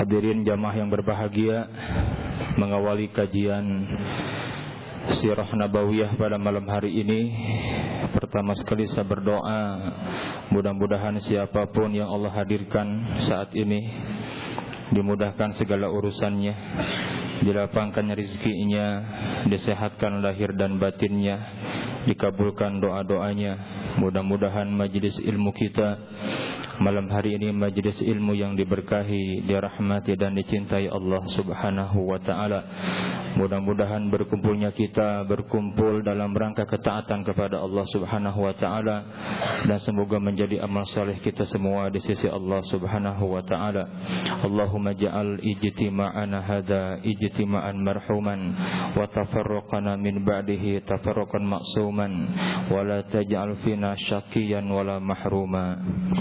Hadirin jamaah yang berbahagia, mengawali kajian Sirah Nabawiyah pada malam hari ini, pertama sekali saya berdoa, mudah-mudahan siapapun yang Allah hadirkan saat ini dimudahkan segala urusannya, dilapangkan rezekinya, disehatkan lahir dan batinnya, dikabulkan doa-doanya. Mudah-mudahan majelis ilmu kita malam hari ini majelis ilmu yang diberkahi, dirahmati dan dicintai Allah Subhanahu wa taala. Mudah-mudahan berkumpulnya kita berkumpul dalam rangka ketaatan kepada Allah Subhanahu wa taala, dan semoga menjadi amal saleh kita semua di sisi Allah Subhanahu wa taala. Allahumma ja'al ijtima'ana hadza ijtima'an marhuman wa tafarruqana min ba'dihi tafarruqan ma'suman wa la taj'al fina syaqiyan wala mahruma.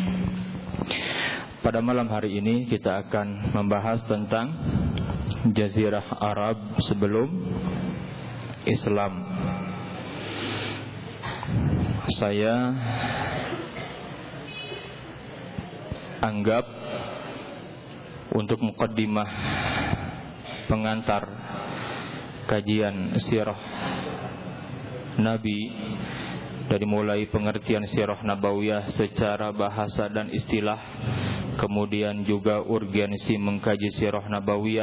Pada malam hari ini kita akan membahas tentang Jazirah Arab sebelum Islam. Saya anggap untuk muqaddimah pengantar kajian sirah Nabi, dari mulai pengertian sirah nabawiyah secara bahasa dan istilah, kemudian juga urgensi mengkaji sirah nabawiyah,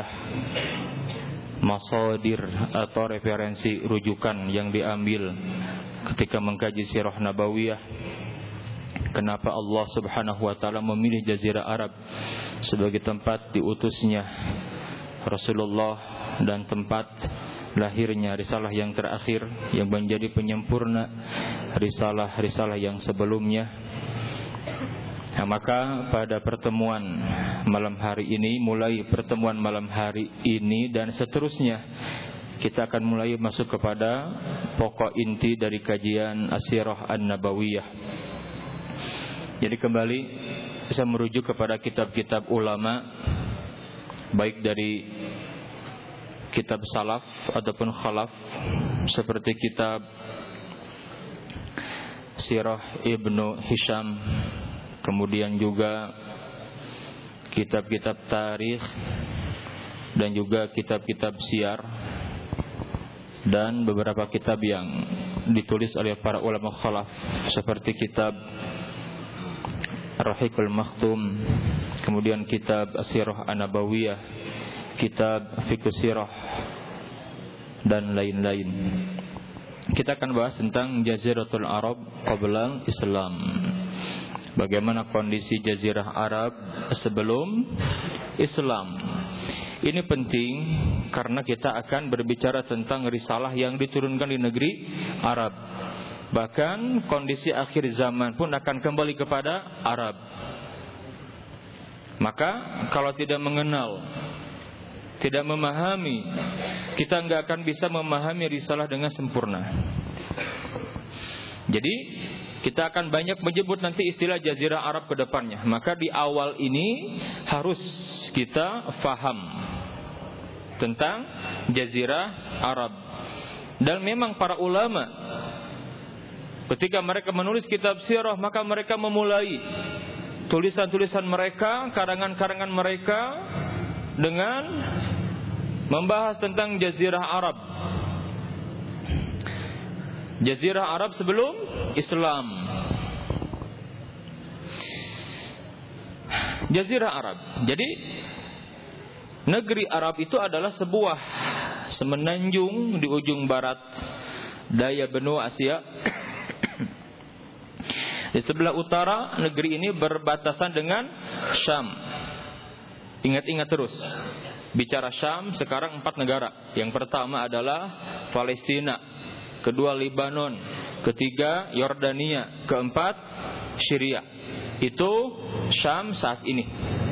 masadir atau referensi rujukan yang diambil ketika mengkaji sirah nabawiyah, kenapa Allah Subhanahu wa taala memilih Jazirah Arab sebagai tempat diutusnya Rasulullah dan tempat lahirnya risalah yang terakhir yang menjadi penyempurna risalah-risalah yang sebelumnya. Nah, maka pada pertemuan malam hari ini, mulai pertemuan malam hari ini dan seterusnya, kita akan mulai masuk kepada pokok inti dari kajian As-Sirah An-Nabawiyah. Jadi kembali saya merujuk kepada kitab-kitab ulama, baik dari kitab salaf ataupun khalaf, seperti kitab Sirah Ibnu Hisham, kemudian juga kitab-kitab tarikh dan juga kitab-kitab syiar, dan beberapa kitab yang ditulis oleh para ulama khalaf seperti kitab Ar-Rahiqul Makhtum, kemudian kitab As-Sirah An-Nabawiyah, kitab Fiqh Sirah dan lain-lain. Kita akan bahas tentang Jaziratul Arab qabla Islam. Bagaimana kondisi Jazirah Arab sebelum Islam. Ini penting karena kita akan berbicara tentang risalah yang diturunkan di negeri Arab. Bahkan kondisi akhir zaman pun akan kembali kepada Arab. Maka kalau tidak mengenal, tidak memahami, kita enggak akan bisa memahami risalah dengan sempurna. Jadi kita akan banyak menyebut nanti istilah Jazirah Arab ke depannya. Maka di awal ini harus kita faham tentang Jazirah Arab. Dan memang para ulama ketika mereka menulis kitab sirah, maka mereka memulai tulisan-tulisan mereka, karangan-karangan mereka dengan membahas tentang Jazirah Arab. Jazirah Arab sebelum Islam. Jazirah Arab. Jadi negeri Arab itu adalah sebuah semenanjung di ujung barat daya benua Asia. Di sebelah utara negeri ini berbatasan dengan Syam. Ingat-ingat terus, bicara Syam sekarang 4 negara. Yang pertama adalah Palestina, kedua Lebanon, ketiga Yordania, keempat Syria. Itu Syam saat ini.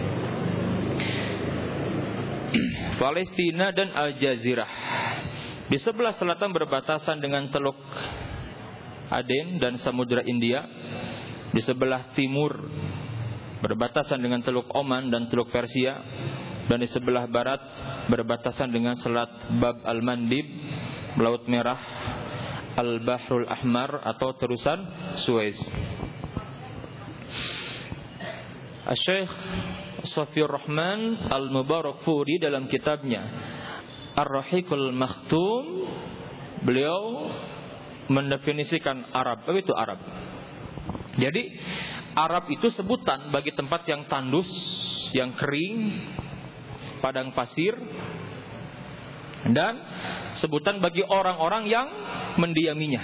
Palestina dan Al-Jazirah. Di sebelah selatan berbatasan dengan Teluk Aden dan Samudra India. Di sebelah timur berbatasan dengan Teluk Oman dan Teluk Persia. Dan di sebelah barat berbatasan dengan Selat Bab Al-Mandib, Laut Merah, Al-Bahrul Ahmar atau terusan Suez. Syekh Safiur Rahman Al-Mubarakfuri dalam kitabnya Ar-Rahiqul Makhtum, beliau mendefinisikan Arab. Apa itu Arab? Jadi Arab itu sebutan bagi tempat yang tandus, yang kering, padang pasir, dan sebutan bagi orang-orang yang mendiaminya.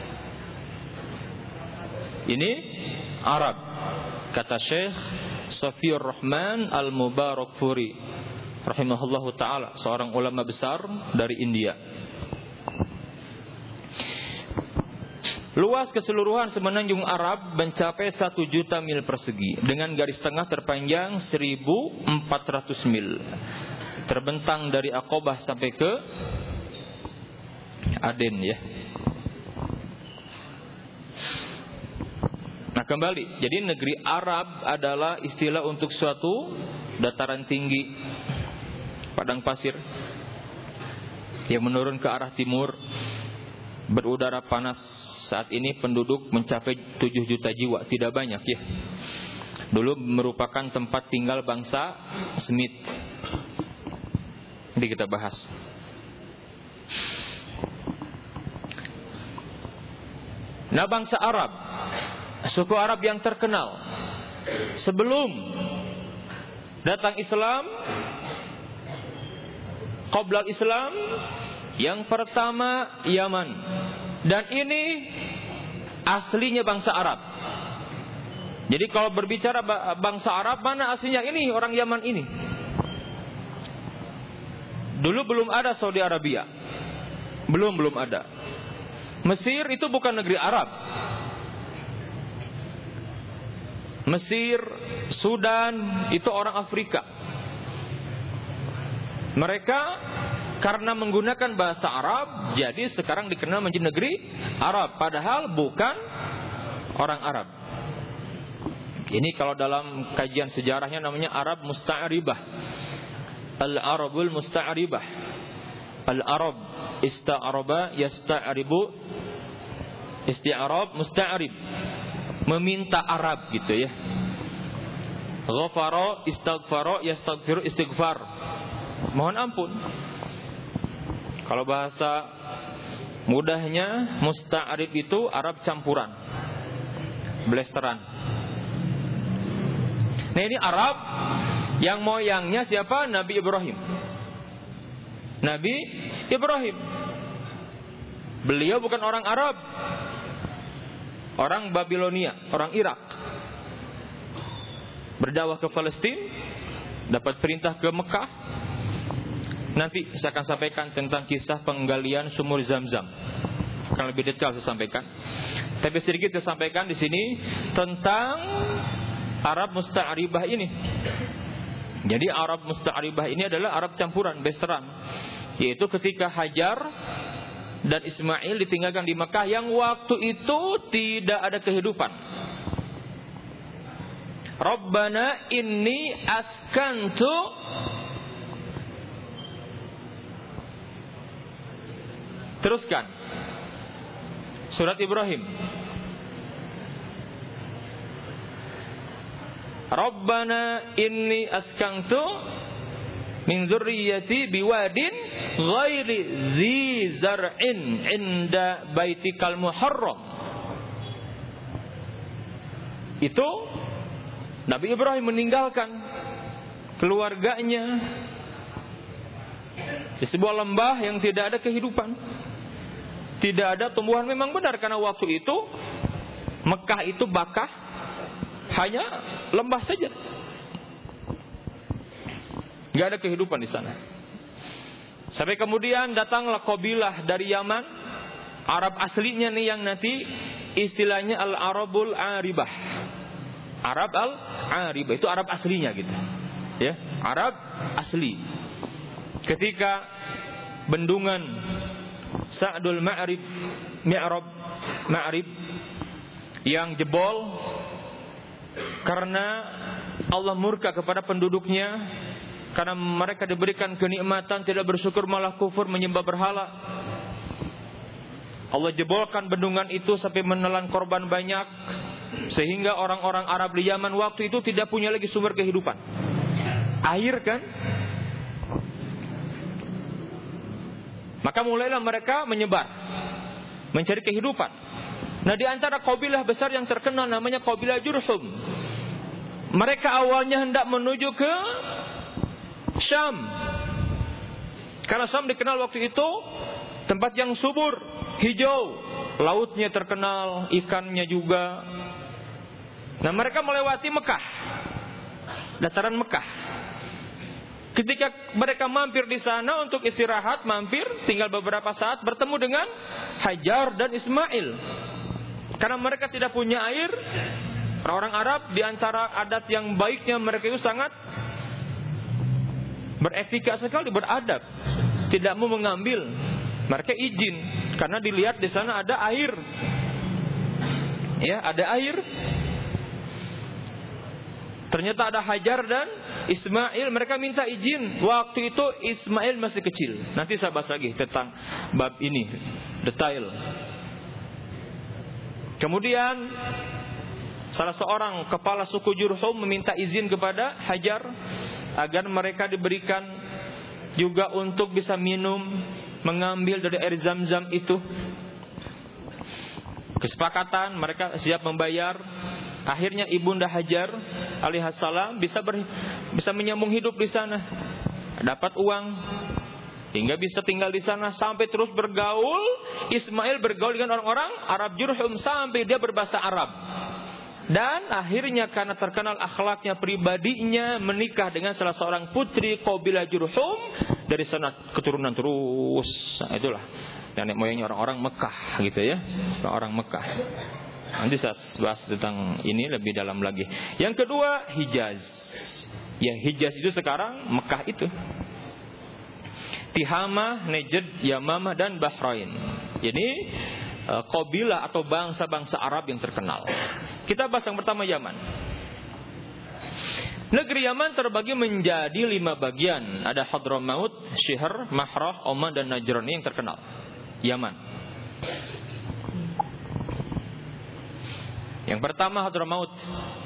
Ini Arab, kata Syekh Safiur Rahman Al-Mubarakfuri rahimahullahu ta'ala, seorang ulama besar dari India. Luas keseluruhan semenanjung Arab mencapai 1 juta mil persegi dengan garis tengah terpanjang 1.400 mil, terbentang dari Aqabah sampai ke Aden, ya. Nah, kembali, jadi negeri Arab adalah istilah untuk suatu dataran tinggi, padang pasir yang menurun ke arah timur, berudara panas. Saat ini penduduk mencapai 7 juta jiwa, tidak banyak, ya. Dulu merupakan tempat tinggal bangsa Semit. Nanti kita bahas. Nah, bangsa Arab, suku Arab yang terkenal sebelum datang Islam, qoblal Islam, yang pertama Yaman. Dan ini aslinya bangsa Arab. Jadi kalau berbicara bangsa Arab, mana aslinya? Ini orang Yaman ini. Dulu belum ada Saudi Arabia, belum ada. Mesir itu bukan negeri Arab. Mesir, Sudan itu orang Afrika. Mereka karena menggunakan bahasa Arab, jadi sekarang dikenal menjadi negeri Arab, padahal bukan orang Arab. Ini kalau dalam kajian sejarahnya namanya Arab Musta'ribah. Al-Arabul Musta'ribah. Al-Arab ista'araba yasta'ribu, isti'arab musta'rib, meminta Arab gitu, ya. Ghafara istaghfara yastaghfiru istighfar, mohon ampun. Kalau bahasa mudahnya musta'rib itu Arab campuran, blasteran. Nah, ini Arab yang moyangnya siapa? Nabi Ibrahim. Nabi Ibrahim. Beliau bukan orang Arab, orang Babilonia, orang Irak. Berdakwah ke Palestina, dapat perintah ke Mekah. Nanti saya akan sampaikan tentang kisah penggalian sumur Zam-Zam. Akan lebih detail saya sampaikan. Tapi sedikit saya sampaikan di sini tentang Arab Musta'ribah ini. Jadi Arab Musta'ribah ini adalah Arab campuran, besteran. Yaitu ketika Hajar dan Ismail ditinggalkan di Mekah yang waktu itu tidak ada kehidupan. Rabbana inni askantu teruskan surat Ibrahim. Rabbana inni askantu min dzurriyyati biwadin ghairi dzi zar'in 'inda baitikal muharram. Itu Nabi Ibrahim meninggalkan keluarganya di sebuah lembah yang tidak ada kehidupan, tidak ada tumbuhan. Memang benar, karena waktu itu Mekah itu bakah, hanya lembah saja, nggak ada kehidupan di sana. Sampai kemudian datanglah kabilah dari Yaman, Arab aslinya nih, yang nanti istilahnya Al-Arabul Aribah. Arab Al-Aribah itu Arab aslinya gitu, ya, Arab asli. Ketika bendungan Sa'dul Ma'rib yang jebol karena Allah murka kepada penduduknya, karena mereka diberikan kenikmatan tidak bersyukur malah kufur menyembah berhala. Allah jebolkan bendungan itu sampai menelan korban banyak. Sehingga orang-orang Arab di Yaman waktu itu tidak punya lagi sumber kehidupan. Air kan. Maka mulailah mereka menyebar, mencari kehidupan. Nah, di antara kabilah besar yang terkenal namanya kabilah Jurhum. Mereka awalnya hendak menuju ke Syam. Karena Syam dikenal waktu itu tempat yang subur, hijau, lautnya terkenal, ikannya juga. Nah, mereka melewati Mekah, dataran Mekah. Ketika mereka mampir di sana untuk istirahat, tinggal beberapa saat, bertemu dengan Hajar dan Ismail. Karena mereka tidak punya air, orang Arab di antara adat yang baiknya mereka itu sangat beretika sekali, beradab. Tidak mau mengambil, mereka izin karena dilihat di sana ada air. Ya, ada air. Ternyata ada Hajar dan Ismail, mereka minta izin. Waktu itu Ismail masih kecil. Nanti saya bahas lagi tentang bab ini detail. Kemudian salah seorang kepala suku Jurhum meminta izin kepada Hajar agar mereka diberikan juga untuk bisa minum, mengambil dari air Zam-Zam itu. Kesepakatan, mereka siap membayar. Akhirnya ibunda Hajar alaihissalam bisa menyambung hidup di sana, dapat uang hingga bisa tinggal di sana sampai terus bergaul. Ismail bergaul dengan orang-orang Arab Jurhum sampai dia berbahasa Arab. Dan akhirnya karena terkenal akhlaknya, pribadinya, menikah dengan salah seorang putri kabilah Jurhum. Dari sana keturunan terus. Nah, itulah nenek moyangnya orang-orang Mekah gitu ya, orang Mekah. Nanti saya bahas tentang ini lebih dalam lagi. Yang kedua, Hijaz. Ya, Hijaz itu sekarang Mekah itu. Tihamah, Najd, Yamamah dan Bahrain. Ini kabilah atau bangsa-bangsa Arab yang terkenal. Kita bahas yang pertama, Yaman. Negeri Yaman terbagi menjadi 5 bagian. Ada Hadramaut, Syihr, Mahrah, Oman dan Najran yang terkenal. Yaman. Yang pertama Hadramaut.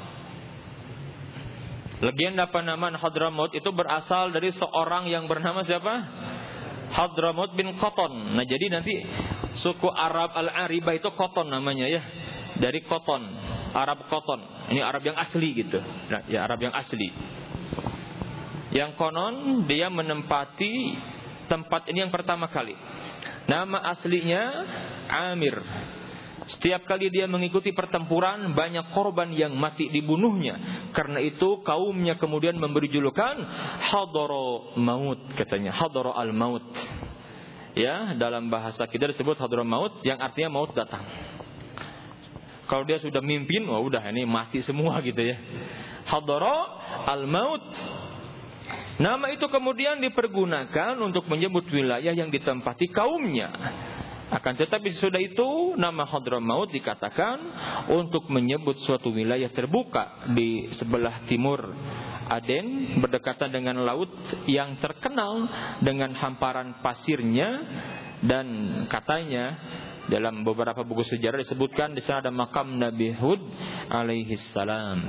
Legenda penamaan Hadramaut itu berasal dari seorang yang bernama siapa? Hadramaut bin Qatan. Nah, jadi nanti suku Arab Al-Aribah itu Qatan namanya ya. Dari Qatan, Arab Qatan. Ini Arab yang asli gitu. Nah, ya Arab yang asli. Yang konon dia menempati tempat ini yang pertama kali. Nama aslinya Amir. Setiap kali dia mengikuti pertempuran, banyak korban yang mati dibunuhnya. Karena itu kaumnya kemudian memberi julukan Hadara Maut, katanya Hadara al-Maut. Ya, dalam bahasa kita disebut Hadara Maut, yang artinya maut datang. Kalau dia sudah mimpin, wah udah ini mati semua gitu ya. Hadara al-Maut. Nama itu kemudian dipergunakan untuk menyebut wilayah yang ditempati kaumnya. Akan tetapi sesudah itu nama Hadramaut dikatakan untuk menyebut suatu wilayah terbuka di sebelah timur Aden, berdekatan dengan laut yang terkenal dengan hamparan pasirnya. Dan katanya dalam beberapa buku sejarah disebutkan di sana ada makam Nabi Hud alaihi salam.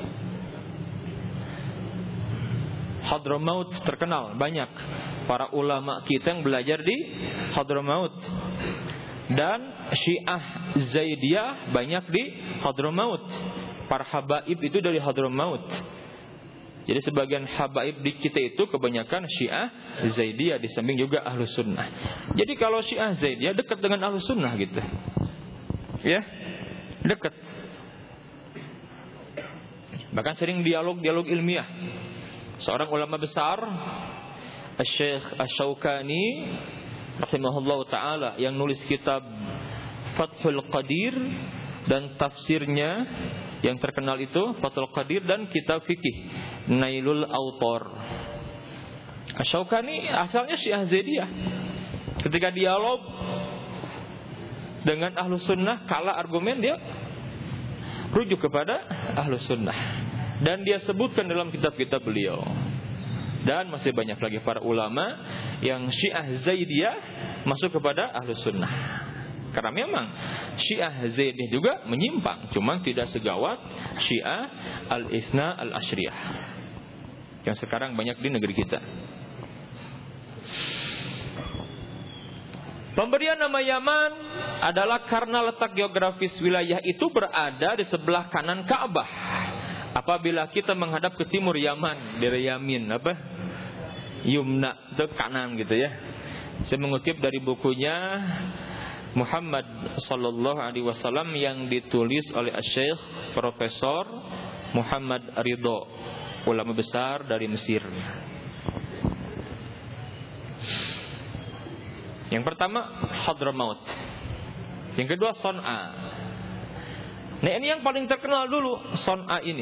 Hadramaut terkenal, banyak para ulama kita yang belajar di Hadramaut. Dan Syiah Zaidiyah banyak di Hadramaut. Para habaib itu dari Hadramaut. Jadi sebagian habaib di kita itu kebanyakan Syiah Zaidiyah, di samping juga Ahlus Sunnah. Jadi kalau Syiah Zaidiyah dekat dengan Ahlus Sunnah gitu. Ya, dekat. Bahkan sering dialog ilmiah. Seorang ulama besar, Syekh Asy-Syaukani rahimahullah ta'ala, yang nulis kitab Fathul Qadir dan tafsirnya yang terkenal itu Fathul Qadir, dan kitab fikih Nailul Autor. Asy-Syaukani asalnya Syiah Zaidiyah. Ketika dialog dengan Ahlus Sunnah, kalah argumen, dia rujuk kepada Ahlus Sunnah. Dan dia sebutkan dalam kitab-kitab beliau. Dan masih banyak lagi para ulama yang Syiah Zaidiyah masuk kepada Ahlus Sunnah. Karena memang Syiah Zaidiyah juga menyimpang, cuma tidak segawat Syiah Al-Itsna Al-Asyriyah yang sekarang banyak di negeri kita. Pemberian nama Yaman adalah karena letak geografis wilayah itu berada di sebelah kanan Ka'bah. Apabila kita menghadap ke timur Yaman, dari Yamin Yumna, itu kanan gitu ya. Saya mengutip dari bukunya Muhammad sallallahu alaihi wasallam yang ditulis oleh Syekh Profesor Muhammad Ridho, ulama besar dari Mesir. Yang pertama Hadramaut, yang kedua Son'a. Nah, ini yang paling terkenal dulu, Son'a ini.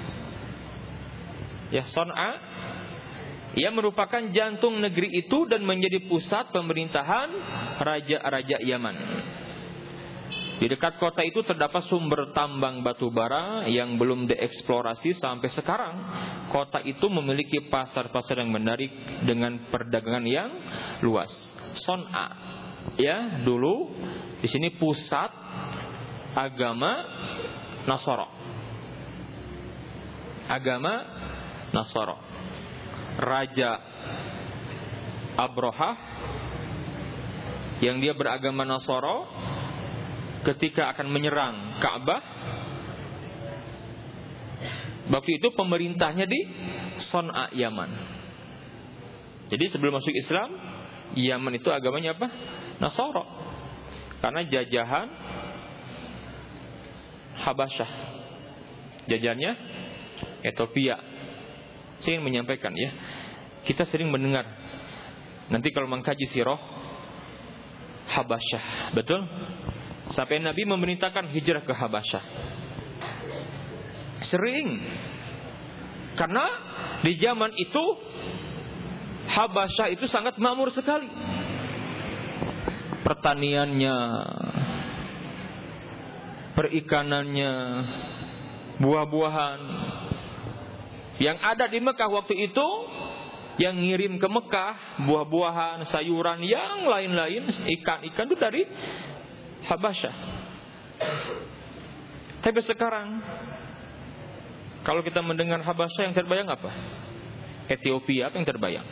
Ya, Son'a, ia merupakan jantung negeri itu dan menjadi pusat pemerintahan raja-raja Yaman. Di dekat kota itu terdapat sumber tambang batu bara yang belum dieksplorasi sampai sekarang. Kota itu memiliki pasar-pasar yang menarik dengan perdagangan yang luas. Son'a, ya, dulu di sini pusat agama Nasara. Agama Nasara. Raja Abrahah yang dia beragama Nasara ketika akan menyerang Ka'bah, waktu itu pemerintahnya di Son'a, Yaman. Jadi sebelum masuk Islam, Yaman itu agamanya apa? Nasara. Karena jajahan Habasyah, jajahannya Ethiopia. Saya ingin menyampaikan ya, kita sering mendengar nanti kalau mengkaji sirah Habasyah, betul? Sampai Nabi memerintahkan hijrah ke Habasyah. Sering. Karena di zaman itu Habasyah itu sangat makmur sekali. Pertaniannya, perikanannya, buah-buahan. Yang ada di Mekah waktu itu, yang ngirim ke Mekah buah-buahan, sayuran, yang lain-lain, ikan-ikan itu dari Habasyah. Tapi sekarang kalau kita mendengar Habasyah, yang terbayang apa? Ethiopia, apa yang terbayang?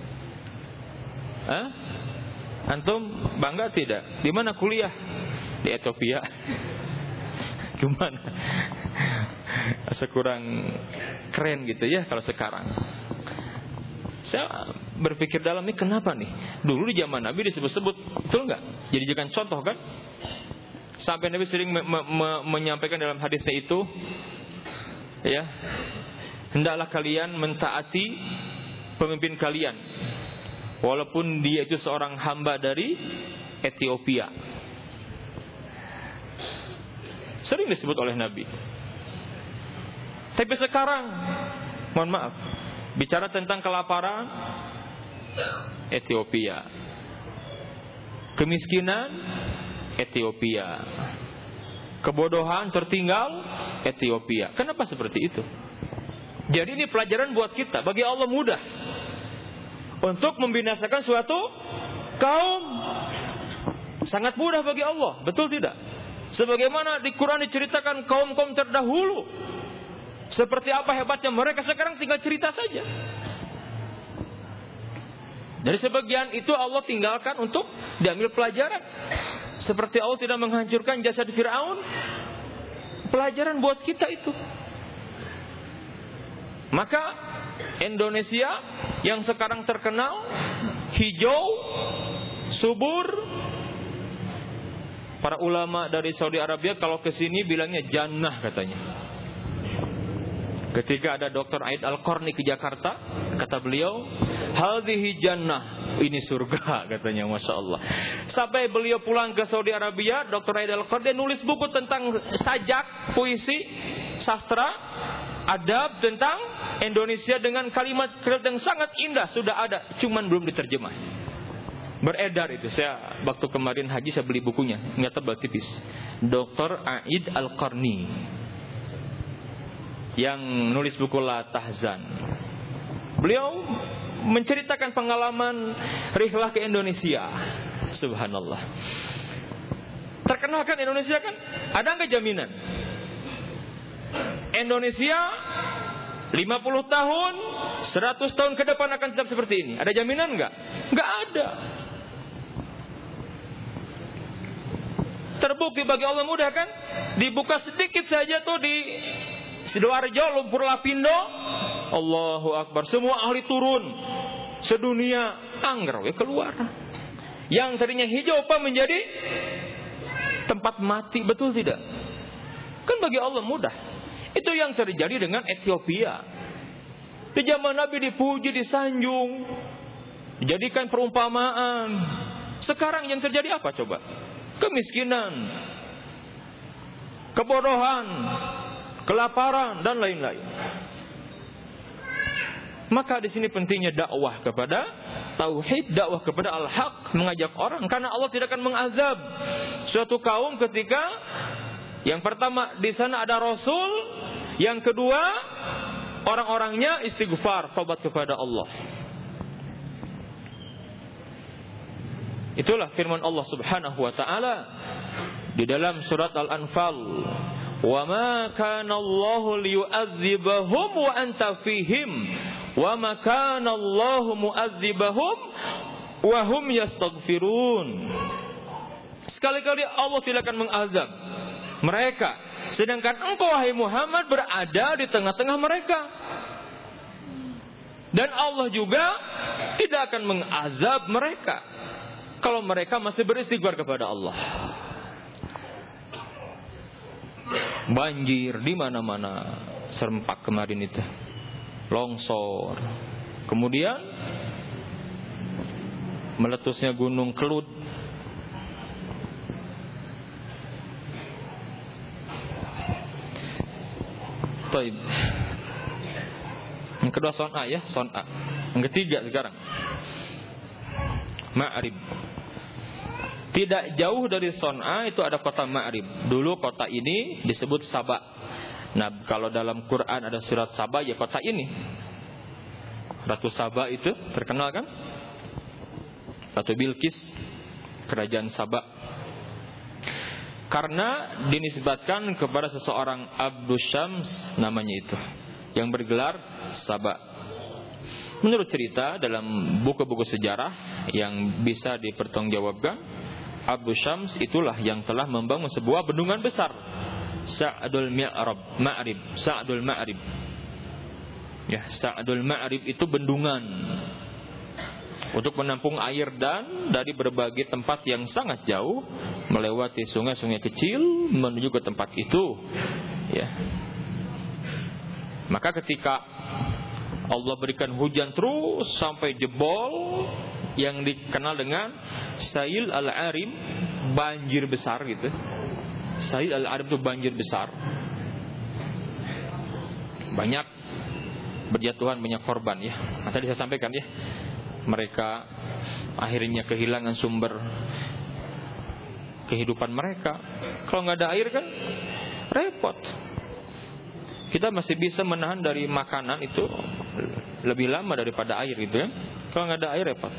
Antum bangga tidak? Di mana kuliah? Di Ethiopia. Gimana? Asa kurang keren gitu ya kalau sekarang. Saya berpikir dalam ini kenapa nih? Dulu di zaman Nabi disebut-sebut, betul nggak? Jadi jangan contoh kan? Sampai Nabi sering menyampaikan dalam hadisnya itu, ya, hendaklah kalian mentaati pemimpin kalian, walaupun dia itu seorang hamba dari Ethiopia. Sering disebut oleh Nabi. Tapi sekarang, mohon maaf, bicara tentang kelaparan, Ethiopia. Kemiskinan, Ethiopia. Kebodohan tertinggal, Ethiopia. Kenapa seperti itu? Jadi ini pelajaran buat kita. Bagi Allah mudah untuk membinasakan suatu kaum. Sangat mudah bagi Allah, betul tidak? Sebagaimana di Quran diceritakan kaum-kaum terdahulu, seperti apa hebatnya mereka, sekarang tinggal cerita saja. Dari sebagian itu Allah tinggalkan untuk diambil pelajaran. Seperti Allah tidak menghancurkan jasad Fir'aun, pelajaran buat kita itu. Maka Indonesia yang sekarang terkenal hijau, subur, para ulama dari Saudi Arabia kalau ke sini bilangnya jannah katanya. Ketika ada Dr. Aid Al-Qarni ke Jakarta, kata beliau, hadhihi jannah, ini surga katanya, Masya Allah. Sampai beliau pulang ke Saudi Arabia, Dr. Aid Al-Qarni nulis buku tentang sajak, puisi, sastra, adab tentang Indonesia dengan kalimat-kalimat yang sangat indah, sudah ada, cuman belum diterjemah. Beredar itu. Saya waktu kemarin haji saya beli bukunya, nggak tebal tipis. Dr. Aid Al-Qarni yang nulis buku La Tahzan. Beliau menceritakan pengalaman rihlah ke Indonesia. Subhanallah. Terkenal kan Indonesia kan? Ada nggak jaminan? Indonesia 50 tahun, 100 tahun ke depan akan tetap seperti ini. Ada jaminan nggak? Nggak ada. Terbukti bagi Allah mudah kan? Dibuka sedikit saja tuh di Sidoarjo, Lumpur Lapindo, Allahu Akbar, semua ahli turun, sedunia angger keluar. Yang tadinya hijau apa menjadi tempat mati, betul tidak? Kan bagi Allah mudah. Itu yang terjadi dengan Ethiopia. Di zaman Nabi dipuji, disanjung, dijadikan perumpamaan. Sekarang yang terjadi apa coba? Kemiskinan, kebodohan, kelaparan dan lain-lain. Maka di sini pentingnya dakwah kepada tauhid, dakwah kepada al-haq, mengajak orang, karena Allah tidak akan mengazab suatu kaum ketika yang pertama di sana ada rasul, yang kedua orang-orangnya istighfar, taubat kepada Allah. Itulah firman Allah Subhanahu wa taala di dalam surat Al-Anfal, "Wa ma kana Allahu liyu'adzibahum wa anta fihim, wa ma kana Allahu mu'adzibahum wa hum yastaghfirun." Sekali-kali Allah tidak akan mengazab mereka, sedangkan engkau wahai Muhammad berada di tengah-tengah mereka. Dan Allah juga tidak akan mengazab mereka kalau mereka masih beristighfar kepada Allah. Banjir di mana-mana, serempak kemarin itu, longsor, kemudian meletusnya gunung Kelud. Taib. Yang kedua Son'a ya, Son'a. Yang ketiga sekarang Ma'rib. Tidak jauh dari Son'a itu ada kota Ma'rib. Dulu kota ini disebut Saba. Nah, kalau dalam Quran ada surat Saba, ya kota ini. Ratu Saba itu terkenal kan? Ratu Bilqis, kerajaan Saba. Karena dinisbatkan kepada seseorang Abdus Syams namanya itu, yang bergelar Saba. Menurut cerita dalam buku-buku sejarah yang bisa dipertanggungjawabkan, Abu Syams itulah yang telah membangun sebuah bendungan besar, Sa'dul Ma'rib, Sa'dul Ma'rib. Ya, Sa'dul Ma'rib itu bendungan untuk menampung air dan dari berbagai tempat yang sangat jauh, melewati sungai-sungai kecil menuju ke tempat itu. Ya. Maka ketika Allah berikan hujan terus sampai jebol, yang dikenal dengan Sail Al-Arim, banjir besar gitu. Sail Al-Arim itu banjir besar. Banyak berjatuhan, banyak korban ya. Nah, tadi saya sampaikan ya, mereka akhirnya kehilangan sumber kehidupan mereka. Kalau nggak ada air kan repot. Kita masih bisa menahan dari makanan itu lebih lama daripada air gitu ya. Kalau nggak ada air repot.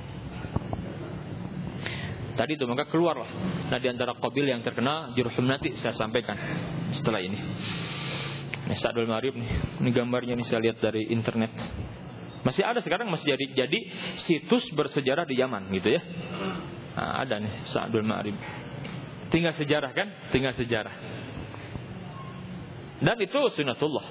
Tadi itu maka keluarlah. Nah, di antara qabil yang terkenal Jurhum, nanti saya sampaikan setelah ini. Ini Sa'dul Ma'rib nih. Ini gambarnya nih, saya lihat dari internet. Masih ada sekarang, masih jadi situs bersejarah di Yaman gitu ya. Nah, ada nih Sa'dul Ma'rib. Tinggal sejarah kan? Tinggal sejarah. Dan itu sunnatullah.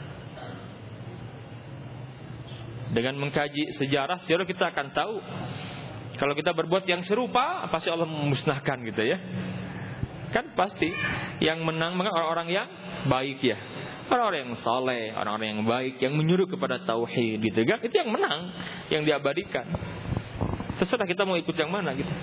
Dengan mengkaji sejarah kita akan tahu kalau kita berbuat yang serupa, pasti Allah memusnahkan gitu ya. Kan pasti yang menang orang-orang yang baik ya, orang-orang yang saleh, orang-orang yang baik, yang menyuruh kepada tauhid gitu kan. Itu yang menang, yang diabadikan. Terserah kita mau ikut yang mana gitu.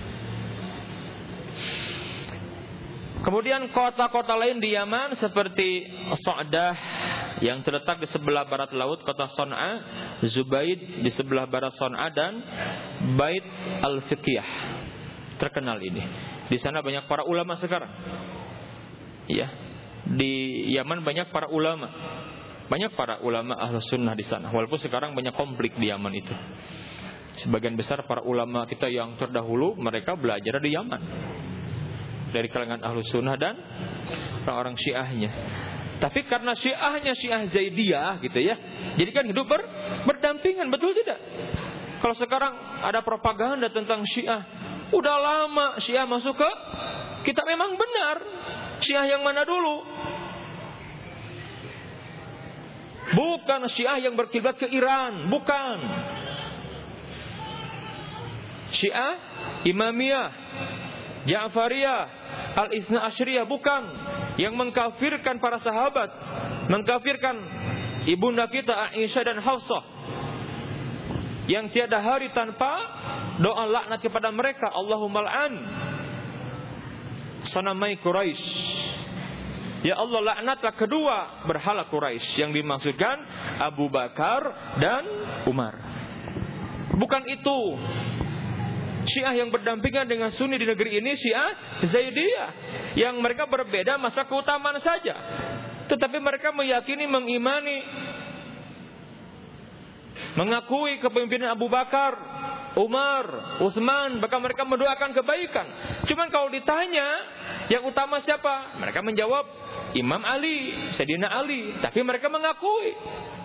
Kemudian kota-kota lain di Yaman seperti Sa'dah yang terletak di sebelah barat laut kota Son'a, Zubaid di sebelah barat Son'a, dan Bait Al-Fiqiyah terkenal ini. Di sana banyak para ulama sekarang. Ya, di Yaman banyak para ulama. Banyak para ulama Ahlus Sunnah di sana. Walaupun sekarang banyak konflik di Yaman itu. Sebagian besar para ulama kita yang terdahulu mereka belajar di Yaman. dari kalangan Ahlus Sunnah dan orang-orang Syiahnya. Tapi karena Syiahnya Syiah Zaidiyah gitu ya, jadi kan hidup berdampingan, betul tidak? Kalau sekarang ada propaganda tentang Syiah, udah lama Syiah masuk ke kita, memang benar. Syiah yang mana dulu? Bukan Syiah yang berkiblat ke Iran, bukan. Syiah Imamiyah, Ja'fariyah, Al-Itsna Asyriyah, bukan. Yang mengkafirkan para sahabat, mengkafirkan ibunda kita Aisyah dan Hafsah, yang tiada hari tanpa doa laknat kepada mereka. Allahumma al'an sanamai Quraisy. Ya Allah, laknatlah kedua berhala Quraisy. Yang dimaksudkan Abu Bakar dan Umar. Bukan itu. Syiah yang berdampingan dengan Sunni di negeri ini Syiah Zaidiyah, yang mereka berbeda masa keutamaan saja, tetapi mereka meyakini, mengimani, mengakui kepemimpinan Abu Bakar, Umar, Utsman, bahkan mereka mendoakan kebaikan. Cuman kalau ditanya yang utama siapa, mereka menjawab Imam Ali, Sayyidina Ali, tapi mereka mengakui,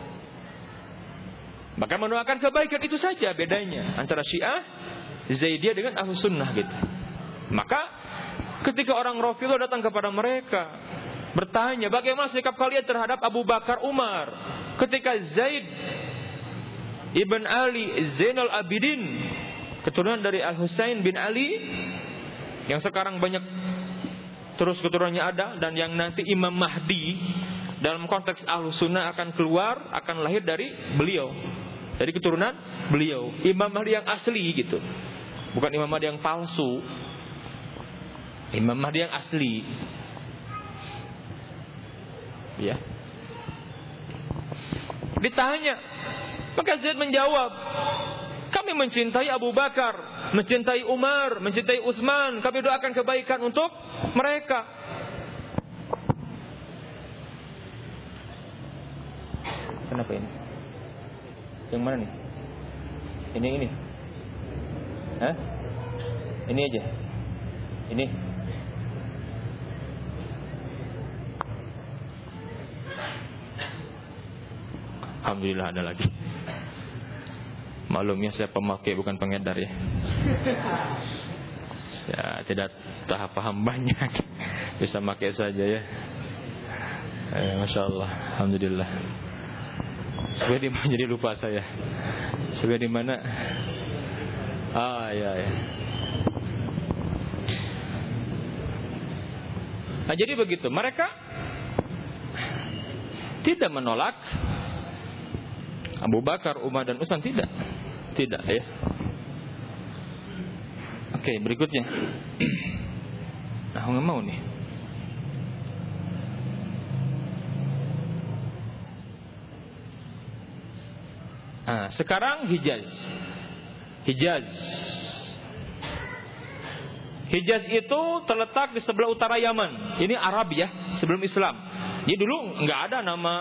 bahkan mendoakan kebaikan. Itu saja bedanya antara Syiah Zaidiyah dengan Ahlus Sunnah gitu. Maka ketika orang Rafidhah datang kepada mereka bertanya, bagaimana sikap kalian terhadap Abu Bakar, Umar, ketika Zaid Ibn Ali Zainal Abidin, keturunan dari Al-Husain bin Ali, yang sekarang banyak terus keturunannya ada, dan yang nanti Imam Mahdi dalam konteks Ahlus Sunnah akan keluar, akan lahir dari beliau, dari keturunan beliau, Imam Mahdi yang asli gitu. Bukan Imam Mahdi yang palsu, Imam Mahdi yang asli. Ya. Ditanya, maka Zaid menjawab, kami mencintai Abu Bakar, mencintai Umar, mencintai Utsman, kami doakan kebaikan untuk mereka. Kenapa ini? Yang mana nih? Ini. Hah? Ini aja. Ini. Alhamdulillah ada lagi. Maklumnya saya pemakai bukan pengedar ya. Ya tidak tahap paham banyak. Bisa pakai saja ya. Masya Allah. Alhamdulillah. Sebenarnya di mana jadi lupa saya. Sebenarnya di mana? Ya. Nah, jadi begitu. Mereka tidak menolak Abu Bakar, Umar dan Utsman, tidak ya. Oke, berikutnya. Nah, nggak mau nih. Nah, sekarang Hijaz itu terletak di sebelah utara Yaman. Ini Arab ya, sebelum Islam. Jadi dulu nggak ada nama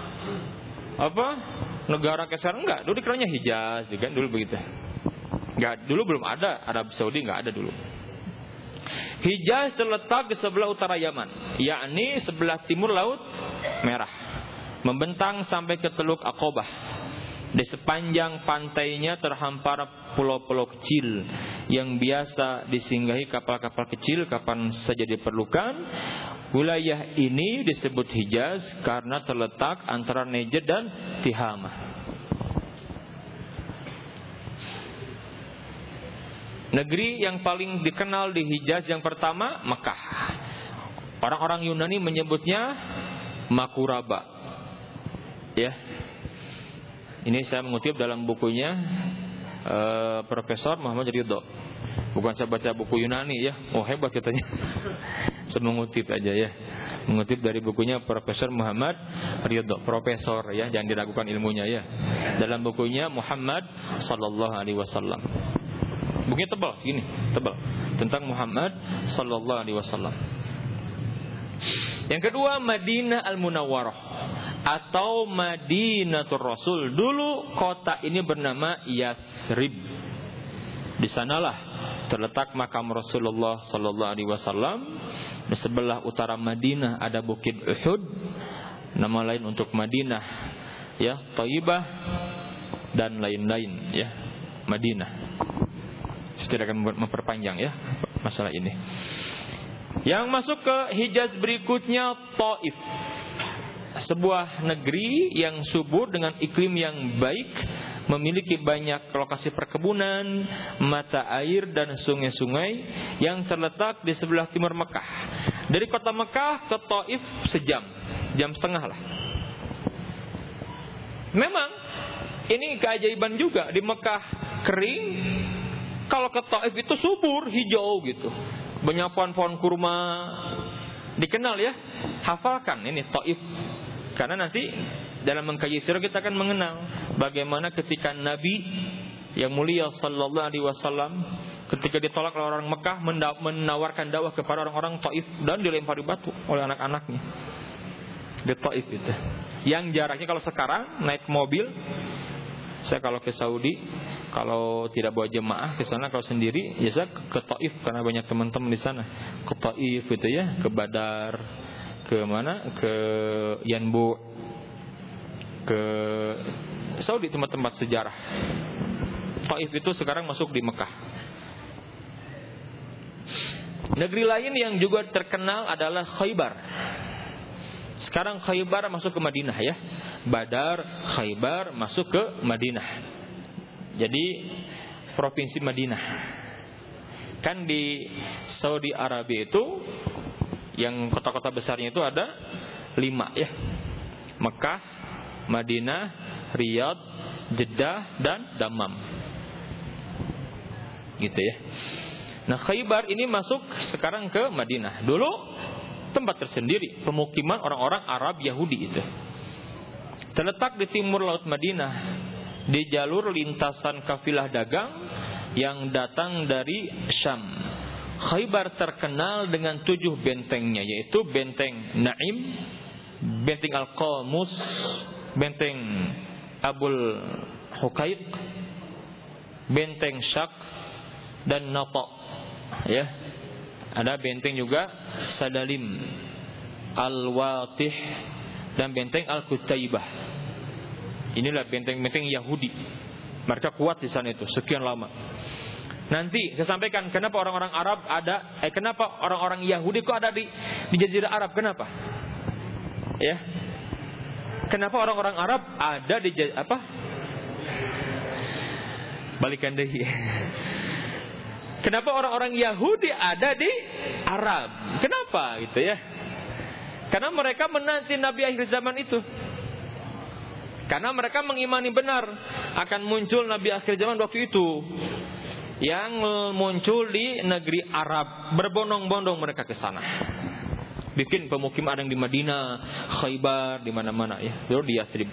negara Kaisar, enggak. Dulu dikenalnya Hijaz, kan dulu begitu. Enggak, dulu belum ada Arab Saudi, enggak ada dulu. Hijaz terletak di sebelah utara Yaman, yakni sebelah timur Laut Merah, membentang sampai ke Teluk Aqabah. Di sepanjang pantainya terhampar pulau-pulau kecil yang biasa disinggahi kapal-kapal kecil kapan saja diperlukan. Wilayah ini disebut Hijaz karena terletak antara Najd dan Tihamah. Negeri yang paling dikenal di Hijaz yang pertama Mekah. Orang-orang Yunani menyebutnya Makuraba. Ya. Ini saya mengutip dalam bukunya Profesor Muhammad Ridho. Bukan saya baca buku Yunani ya. Oh hebat katanya. Saya mengutip aja ya. Mengutip dari bukunya Profesor Muhammad Ridho. Profesor ya, jangan diragukan ilmunya ya. Dalam bukunya Muhammad Sallallahu Alaihi Wasallam. Bukunya tebal segini, tebal. Tentang Muhammad Sallallahu Alaihi Wasallam. Yang kedua, Madinah Al-Munawwarah atau Madinatul Rasul. Dulu kota ini bernama Yasrib. Di sanalah terletak makam Rasulullah sallallahu alaihi wasallam. Di sebelah utara Madinah ada Bukit Uhud, nama lain untuk Madinah, ya, Thayyibah dan lain-lain, ya, Madinah. Saya tidak akan memperpanjang, ya, masalah ini. Yang masuk ke Hijaz berikutnya Taif, sebuah negeri yang subur dengan iklim yang baik, memiliki banyak lokasi perkebunan, mata air dan sungai-sungai yang terletak di sebelah timur Mekah. Dari kota Mekah ke Taif jam setengah lah. Memang ini keajaiban juga, di Mekah kering, kalau ke Taif itu subur, hijau gitu. Banyak pohon-pohon kurma. Dikenal, ya, hafalkan ini Taif. Karena nanti dalam mengkaji sirah kita akan mengenal bagaimana ketika Nabi yang mulia sallallahu alaihi wasallam ketika ditolak oleh orang Mekah menawarkan dakwah kepada orang-orang Taif dan dilempari batu oleh anak-anaknya. Di Taif itu. Yang jaraknya kalau sekarang naik mobil, saya kalau ke Saudi, kalau tidak bawa jemaah ke sana, kalau sendiri ya saya ke Taif karena banyak teman-teman di sana. Ke Taif gitu, ya, ke Badar, ke mana? Ke Yanbu, ke Saudi, tempat-tempat sejarah. Taif itu sekarang masuk di Mekah. Negeri lain yang juga terkenal adalah Khaybar. Sekarang Khaybar masuk ke Madinah, ya. Badar, Khaybar masuk ke Madinah. Jadi provinsi Madinah. Kan di Saudi Arabia itu yang kota-kota besarnya itu ada 5, ya. Mekah, Madinah, Riyadh, Jeddah dan Dammam. Gitu, ya. Nah, Khaybar ini masuk sekarang ke Madinah. Dulu tempat tersendiri, pemukiman orang-orang Arab Yahudi itu. Terletak di timur laut Madinah, di jalur lintasan kafilah dagang yang datang dari Syam. Khaybar terkenal dengan 7 bentengnya, yaitu Benteng Naim, Benteng Al-Qamus, Benteng Abul Huqaiq, Benteng Syak dan Nata, ya. Ada benteng juga Sadalim, Al-Watih dan Benteng Al-Qutaibah. Inilah benteng-benteng Yahudi. Mereka kuat di sana itu sekian lama. Nanti saya sampaikan kenapa orang-orang Arab kenapa orang-orang Yahudi kok ada di Jazirah Arab, kenapa? Ya. Kenapa orang-orang Arab ada di balikan deh. Kenapa orang-orang Yahudi ada di Arab? Kenapa gitu, ya? Karena mereka menanti Nabi akhir zaman itu. Karena mereka mengimani benar akan muncul Nabi akhir zaman waktu itu, yang muncul di negeri Arab. Berbondong-bondong mereka ke sana. Bikin pemukiman, ada yang di Madinah, Khaybar, di mana-mana, ya. Lalu di Yathrib.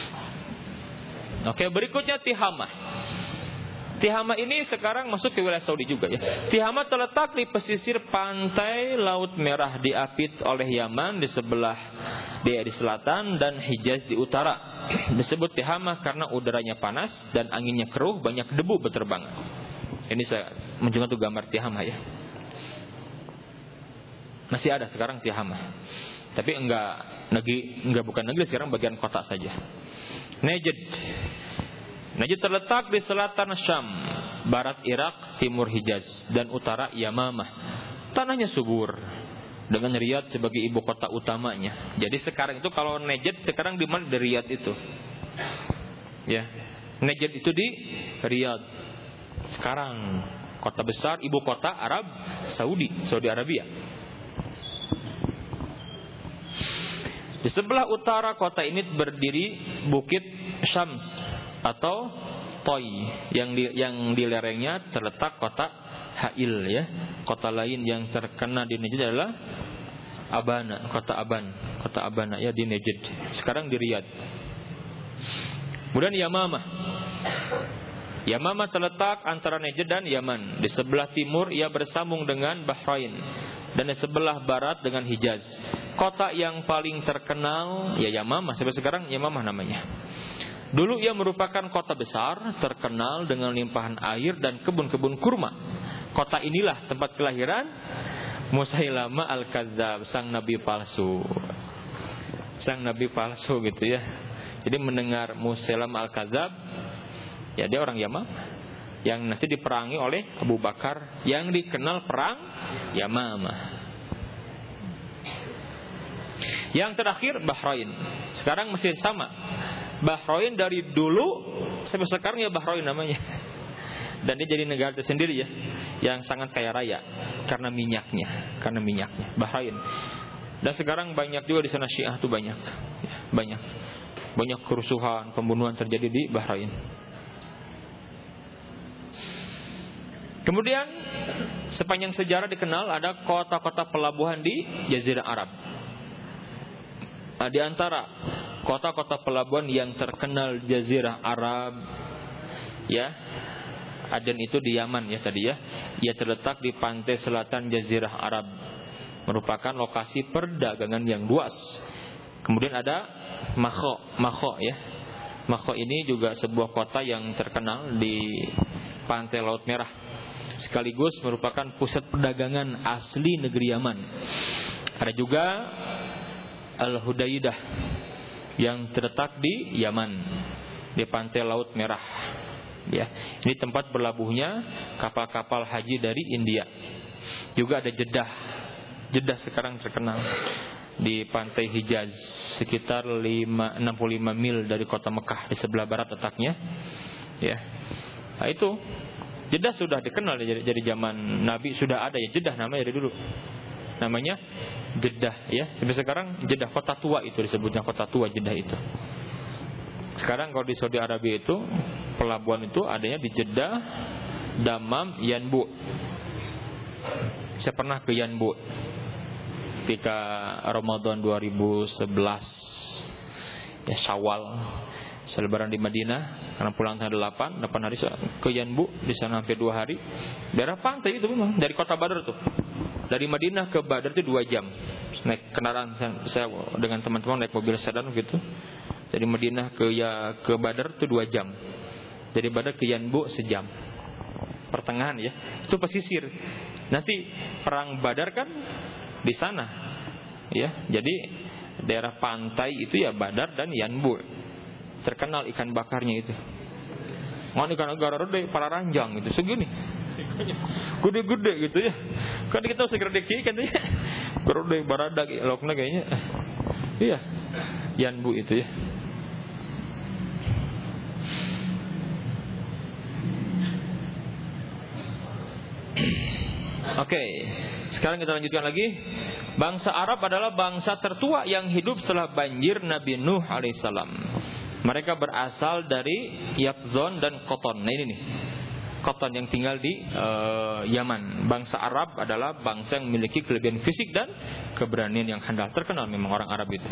Oke, berikutnya Tihamah. Tihamah ini sekarang masuk ke wilayah Saudi juga, ya. Tihamah terletak di pesisir pantai Laut Merah, diapit oleh Yaman di sebelah di selatan dan Hijaz di utara. Disebut Tihamah karena udaranya panas dan anginnya keruh, banyak debu berterbangan. Ini saya menunjukkan tuh gambar Tihamah, ya. Masih ada sekarang Tihamah. Tapi bukan negeri, sekarang bagian kota saja. Najd terletak di selatan Syam, barat Irak, timur Hijaz, dan utara Yamamah. Tanahnya subur, dengan Riyadh sebagai ibu kota utamanya. Jadi sekarang itu kalau Najd sekarang di mana? Di Riyadh itu, ya. Najd itu di Riyadh. Sekarang kota besar, ibu kota Arab Saudi Arabia. Di sebelah utara kota ini berdiri Bukit Syams atau Toy, yang di lerengnya terletak kota Ha'il, ya. Kota lain yang terkena di Najd adalah kota Abana, ya, di Najd. Sekarang di Riyadh. Kemudian Yamamah terletak antara Najd dan Yaman. Di sebelah timur ia bersambung dengan Bahrain, dan di sebelah barat dengan Hijaz. Kota yang paling terkenal ya Yamamah, sampai sekarang Yamamah namanya. Dulu ia merupakan kota besar, terkenal dengan limpahan air dan kebun-kebun kurma. Kota inilah tempat kelahiran Musailamah Al-Kadzdzab, sang nabi palsu. Sang nabi palsu gitu ya. Jadi mendengar Musailamah Al-Kadzdzab, ya dia orang Yamamah yang nanti diperangi oleh Abu Bakar, yang dikenal perang Yamamah. Yang terakhir Bahrain. Sekarang Mesir sama. Bahrain dari dulu sampai sekarang ya Bahrain namanya. Dan dia jadi negara tersendiri ya, yang sangat kaya raya karena minyaknya, Bahrain. Dan sekarang banyak juga di sana Syiah tuh banyak kerusuhan, pembunuhan terjadi di Bahrain. Kemudian sepanjang sejarah dikenal ada kota-kota pelabuhan di Jazirah Arab. Di antara kota-kota pelabuhan yang terkenal Jazirah Arab, ya, Aden itu di Yaman ya tadi ya. Ia terletak di pantai selatan Jazirah Arab, merupakan lokasi perdagangan yang luas. Kemudian ada Makho ya. Makho ini juga sebuah kota yang terkenal di pantai Laut Merah, sekaligus merupakan pusat perdagangan asli negeri Yaman. Ada juga Al-Hudaidah yang terletak di Yaman, di pantai Laut Merah. Ya, ini tempat berlabuhnya kapal-kapal haji dari India. Juga ada Jeddah. Jeddah sekarang terkenal di pantai Hijaz, sekitar 65 mil dari kota Mekah, di sebelah barat letaknya. Ya. Nah, itu Jeddah sudah dikenal dari zaman Nabi, sudah ada ya Jeddah namanya dari dulu. Namanya Jeddah ya. Sampai sekarang Jeddah, kota tua itu disebutnya, kota tua Jeddah itu. Sekarang kalau di Saudi Arabia itu pelabuhan itu adanya di Jeddah, Dammam, Yanbu. Saya pernah ke Yanbu ketika Ramadan 2011 ya, Syawal, selebaran di Madinah, karena pulang tanggal 8 hari ke Yanbu, di sana hampir 2 hari. Daerah pantai itu memang, dari kota Badar tuh. Dari Madinah ke Badar itu 2 jam. Naik kendaraan saya dengan teman-teman naik mobil sedan gitu. Dari Madinah ke Badar itu 2 jam. Dari Badar ke Yanbu sejam. Pertengahan ya. Itu pesisir. Nanti perang Badar kan di sana. Ya, jadi daerah pantai itu ya Badar dan Yanbu. Terkenal ikan bakarnya itu. Ikan negara gede, para ranjang gitu, segini. Gede-gede gitu ya. Kan kita segera deki katanya. Gede baradak lokna kayaknya. Iya. Yanbu itu ya. Oke, sekarang kita lanjutkan lagi. Bangsa Arab adalah bangsa tertua yang hidup setelah banjir Nabi Nuh alaihissalam. Mereka berasal dari Yaqzon dan Qoton. Nah ini nih, Qoton yang tinggal di Yaman. Bangsa Arab adalah bangsa yang memiliki kelebihan fisik dan keberanian yang handal. Terkenal memang orang Arab itu.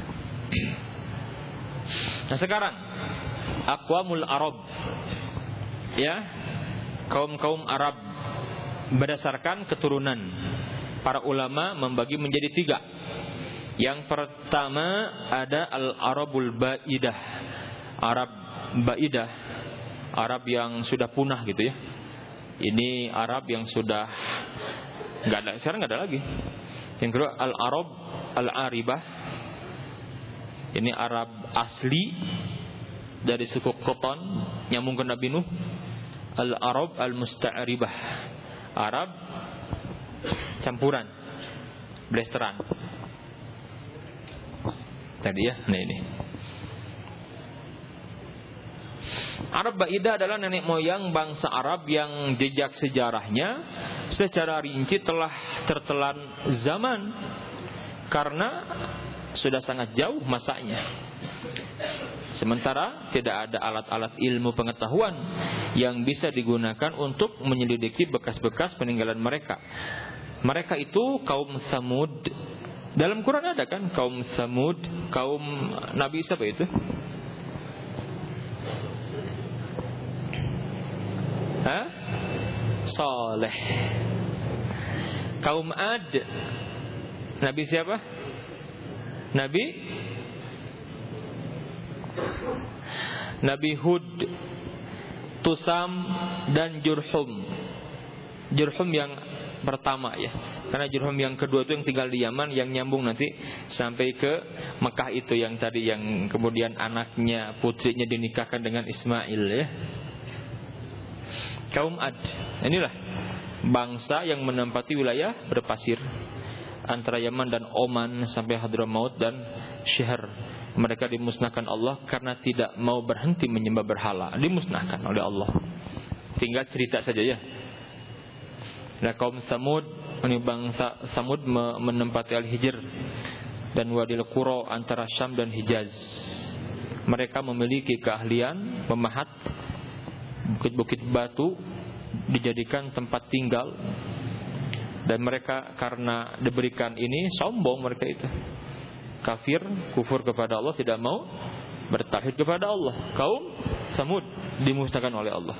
Nah sekarang Aqwamul Arab, ya, kaum-kaum Arab. Berdasarkan keturunan, para ulama membagi menjadi 3. Yang pertama ada Al-Arabul Ba'idah, Arab Ba'idah, Arab yang sudah punah gitu ya. Ini Arab yang sudah nggak ada, sekarang nggak ada lagi. Yang kedua Al-Arab Al-Aribah, ini Arab asli dari suku Qoton, nyambung ke Nabi Nuh. Al-Arab Al-Musta'ribah, Arab campuran, blasteran. Tadi ya, nah ini. Arab Ba'idah adalah nenek moyang bangsa Arab yang jejak sejarahnya secara rinci telah tertelan zaman karena sudah sangat jauh masanya. Sementara tidak ada alat-alat ilmu pengetahuan yang bisa digunakan untuk menyelidiki bekas-bekas peninggalan mereka. Mereka itu kaum Samud. Dalam Quran ada kan kaum Samud, kaum Nabi siapa itu? Saleh. Kaum Ad, Nabi siapa? Nabi Hud, Tusam dan Jurhum. Jurhum yang pertama ya. Karena Jurhum yang kedua itu yang tinggal di Yaman, yang nyambung nanti sampai ke Mekah itu yang tadi, yang kemudian anaknya, putrinya dinikahkan dengan Ismail ya. Kaum Ad, inilah bangsa yang menempati wilayah berpasir antara Yaman dan Oman sampai Hadramaut dan Syihr. Mereka dimusnahkan Allah karena tidak mau berhenti menyembah berhala. Dimusnahkan oleh Allah. Tinggal cerita saja ya. Nah, kaum Samud, ini bangsa Samud menempati Al-Hijr dan Wadil Qura antara Syam dan Hijaz. Mereka memiliki keahlian memahat bukit-bukit batu dijadikan tempat tinggal. Dan mereka karena diberikan ini sombong mereka itu. Kafir, kufur kepada Allah, tidak mau bertauhid kepada Allah. Kaum Samud dimusnahkan oleh Allah.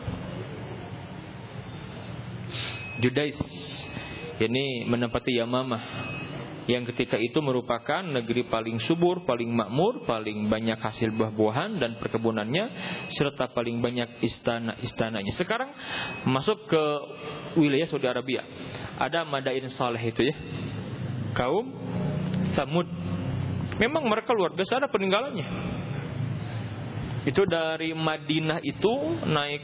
Judais ini menempati Yamamah, yang ketika itu merupakan negeri paling subur, paling makmur, paling banyak hasil buah-buahan dan perkebunannya, serta paling banyak istana-istananya. Sekarang masuk ke wilayah Saudi Arabia. Ada Madain Saleh itu ya, kaum Samud. Memang mereka luar biasa, ada peninggalannya. Itu dari Madinah itu naik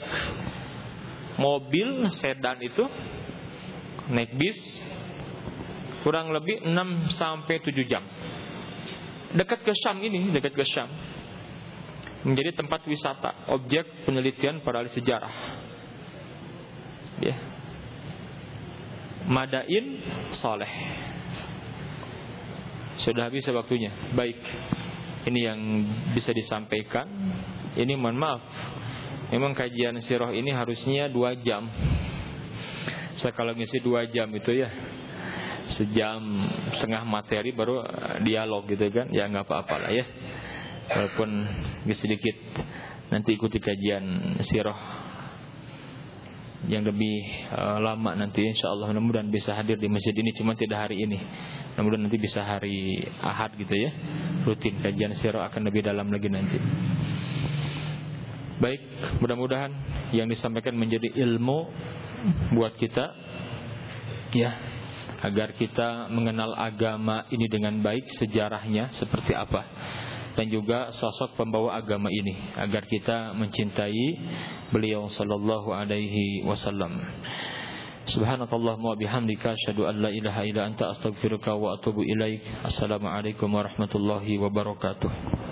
mobil sedan itu, naik bis kurang lebih 6 sampai 7 jam. Dekat ke Syam ini, dekat ke Syam. Menjadi tempat wisata, objek penelitian para ahli sejarah. Ya. Madain Saleh. Sudah habis waktunya. Baik. Ini yang bisa disampaikan. Ini mohon maaf, memang kajian sirah ini harusnya 2 jam. Saya kalau ngisi 2 jam itu ya, sejam setengah materi baru dialog gitu kan. Ya gak apa-apa lah ya, walaupun sedikit. Nanti ikuti kajian sirah yang lebih lama nanti insyaallah. Mudah-mudahan bisa hadir di masjid ini, cuma tidak hari ini. Mudah-mudahan nanti bisa hari Ahad gitu ya. Rutin kajian sirah akan lebih dalam lagi nanti. Baik, mudah-mudahan yang disampaikan menjadi ilmu buat kita ya, agar kita mengenal agama ini dengan baik, sejarahnya seperti apa, dan juga sosok pembawa agama ini, agar kita mencintai beliau sallallahu alaihi wasallam. Subhanakallahumma wa bihamdika asyhadu an la ilaha illa anta astaghfiruka wa atubu ilaik. Assalamualaikum warahmatullahi wabarakatuh.